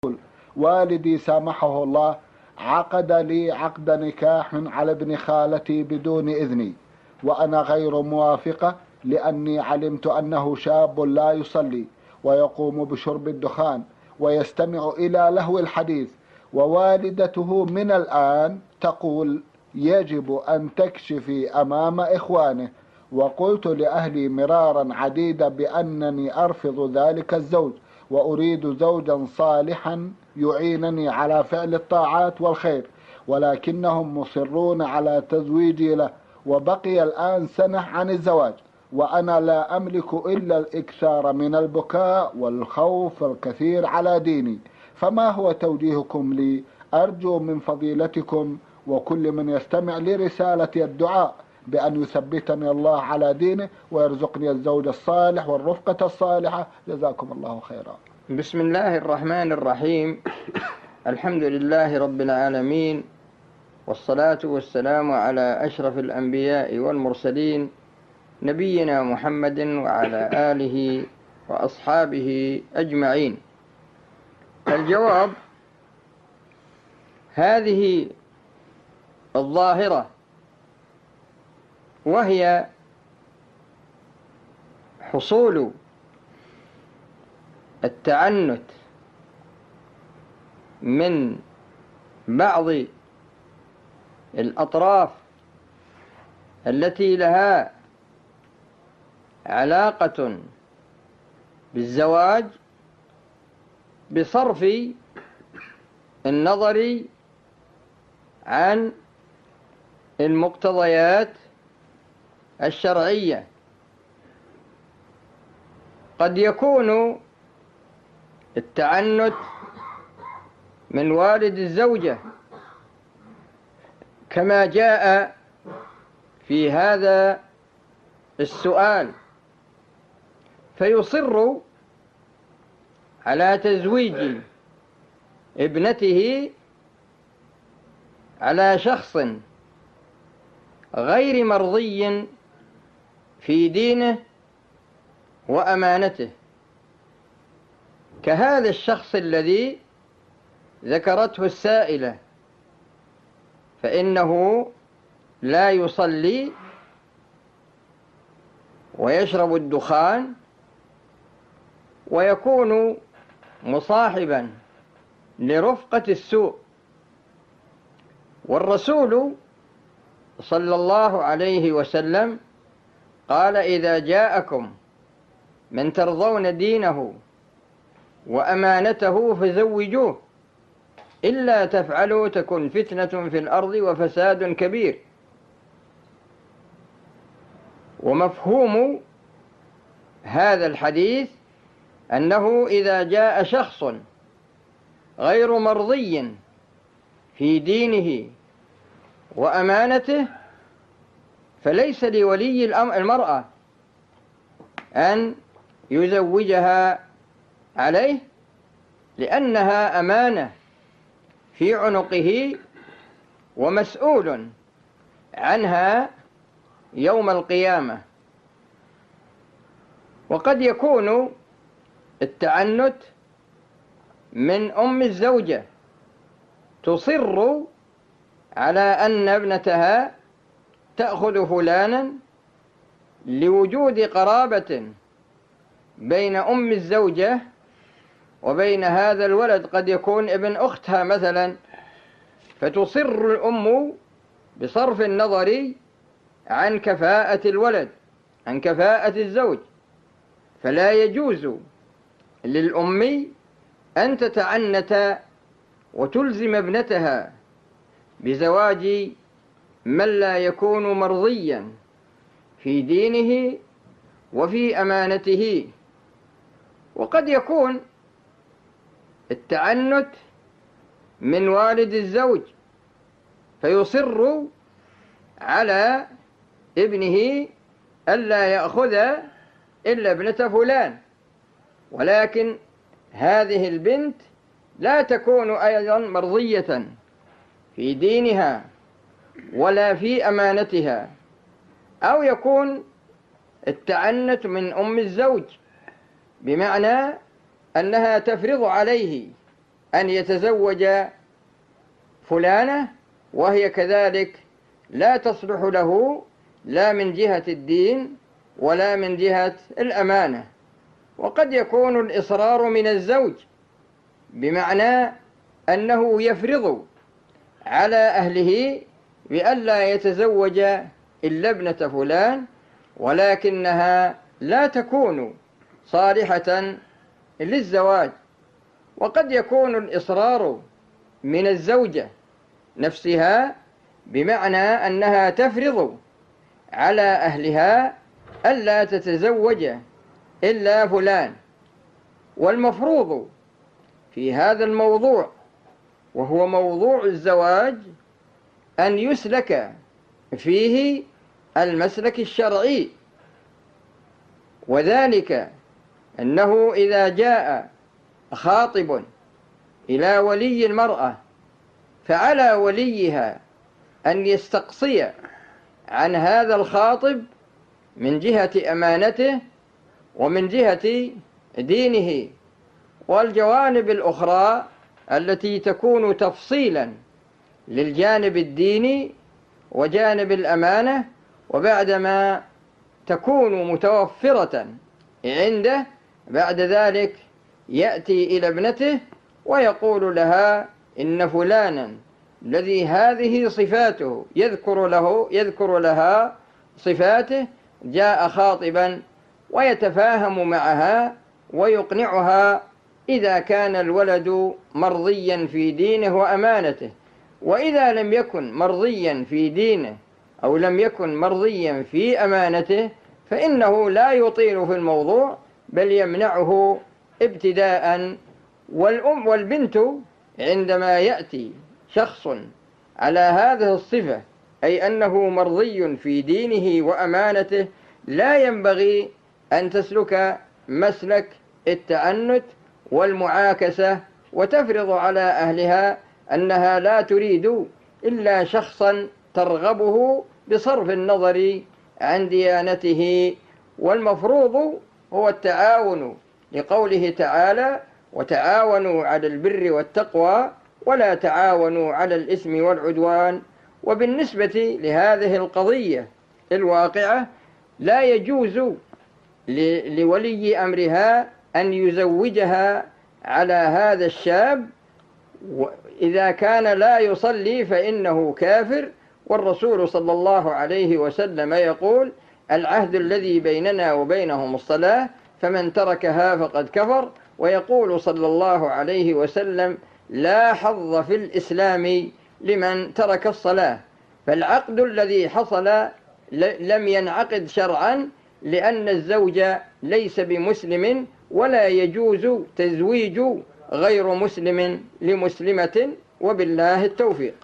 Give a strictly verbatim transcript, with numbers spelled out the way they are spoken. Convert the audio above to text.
والدي سامحه الله عقد لي عقد نكاح على ابن خالتي بدون إذني، وأنا غير موافقة، لأني علمت أنه شاب لا يصلي ويقوم بشرب الدخان ويستمع إلى لهو الحديث، ووالدته من الآن تقول يجب أن تكشفي أمام إخوانه. وقلت لأهلي مرارا عديدة بأنني أرفض ذلك الزوج، وأريد زوجا صالحا يعينني على فعل الطاعات والخير، ولكنهم مصرون على تزويجي له، وبقي الآن سنة عن الزواج، وأنا لا أملك إلا الإكثار من البكاء والخوف الكثير على ديني، فما هو توجيهكم لي؟ أرجو من فضيلتكم وكل من يستمع لرسالتي الدعاء بأن يثبتني الله على دينه ويرزقني الزوج الصالح والرفقة الصالحة، جزاكم الله خيرا. بسم الله الرحمن الرحيم. الحمد لله رب العالمين، والصلاة والسلام على أشرف الأنبياء والمرسلين، نبينا محمد وعلى آله وأصحابه أجمعين. الجواب: هذه الظاهرة وهي حصول التعنت من بعض الأطراف التي لها علاقة بالزواج بصرف النظر عن المقتضيات الشرعية. قد يكون التعنت من والد الزوجة كما جاء في هذا السؤال، فيصر على تزويج ابنته على شخص غير مرضي في دينه وأمانته، كهذا الشخص الذي ذكرته السائلة، فإنه لا يصلي ويشرب الدخان ويكون مصاحبا لرفقة السوء. والرسول صلى الله عليه وسلم قال: إذا جاءكم من ترضون دينه وأمانته فزوجوه، إلا تفعلوا تكن فتنة في الأرض وفساد كبير. ومفهوم هذا الحديث أنه إذا جاء شخص غير مرضي في دينه وأمانته فليس لولي المرأة أن يزوجها عليه، لأنها أمانة في عنقه ومسؤول عنها يوم القيامة. وقد يكون التعنت من أم الزوجة تصر على أن ابنتها تأخذ فلانا لوجود قرابة بين أم الزوجة وبين هذا الولد، قد يكون ابن أختها مثلا، فتصر الأم بصرف النظر عن كفاءة الولد، عن كفاءة الزوج. فلا يجوز للأم أن تتعنت وتلزم ابنتها بزواج من لا يكون مرضيا في دينه وفي أمانته. وقد يكون التعنت من والد الزوج فيصر على ابنه ألا يأخذ إلا ابنة فلان، ولكن هذه البنت لا تكون أيضا مرضية في دينها ولا في أمانتها. أو يكون التعنت من أم الزوج بمعنى أنها تفرض عليه أن يتزوج فلانة وهي كذلك لا تصلح له لا من جهة الدين ولا من جهة الأمانة. وقد يكون الإصرار من الزوج بمعنى أنه يفرض على أهله بألا يتزوج إلا ابنة فلان، ولكنها لا تكون صالحة للزواج. وقد يكون الإصرار من الزوجة نفسها بمعنى أنها تفرض على أهلها ألا تتزوج إلا فلان. والمفروض في هذا الموضوع وهو موضوع الزواج أن يسلك فيه المسلك الشرعي، وذلك أنه إذا جاء خاطب إلى ولي المرأة فعلى وليها أن يستقصي عن هذا الخاطب من جهة أمانته ومن جهة دينه. والجوانب الأخرى التي تكون تفصيلا للجانب الديني وجانب الأمانة، وبعدما تكون متوفرة عنده بعد ذلك يأتي إلى ابنته ويقول لها إن فلانا الذي هذه صفاته يذكر له يذكر لها صفاته جاء خاطبا، ويتفاهم معها ويقنعها إذا كان الولد مرضيا في دينه وأمانته. وإذا لم يكن مرضيا في دينه أو لم يكن مرضيا في أمانته فإنه لا يطيل في الموضوع بل يمنعه ابتداء. والأم والبنت عندما يأتي شخص على هذه الصفة أي أنه مرضي في دينه وأمانته لا ينبغي أن تسلك مسلك التعنت والمعاكسة وتفرض على أهلها أنها لا تريد إلا شخصا ترغبه بصرف النظر عن ديانته. والمفروض هو التعاون لقوله تعالى: وتعاونوا على البر والتقوى ولا تعاونوا على الإثم والعدوان. وبالنسبة لهذه القضية الواقعة لا يجوز لولي أمرها أن يزوجها على هذا الشاب، إذا كان لا يصلي فإنه كافر. والرسول صلى الله عليه وسلم يقول: العهد الذي بيننا وبينهم الصلاة فمن تركها فقد كفر. ويقول صلى الله عليه وسلم: لا حظ في الإسلام لمن ترك الصلاة. فالعقد الذي حصل لم ينعقد شرعا لأن الزوج ليس بمسلم، ولا يجوز تزويج غير مسلم لمسلمة، وبالله التوفيق.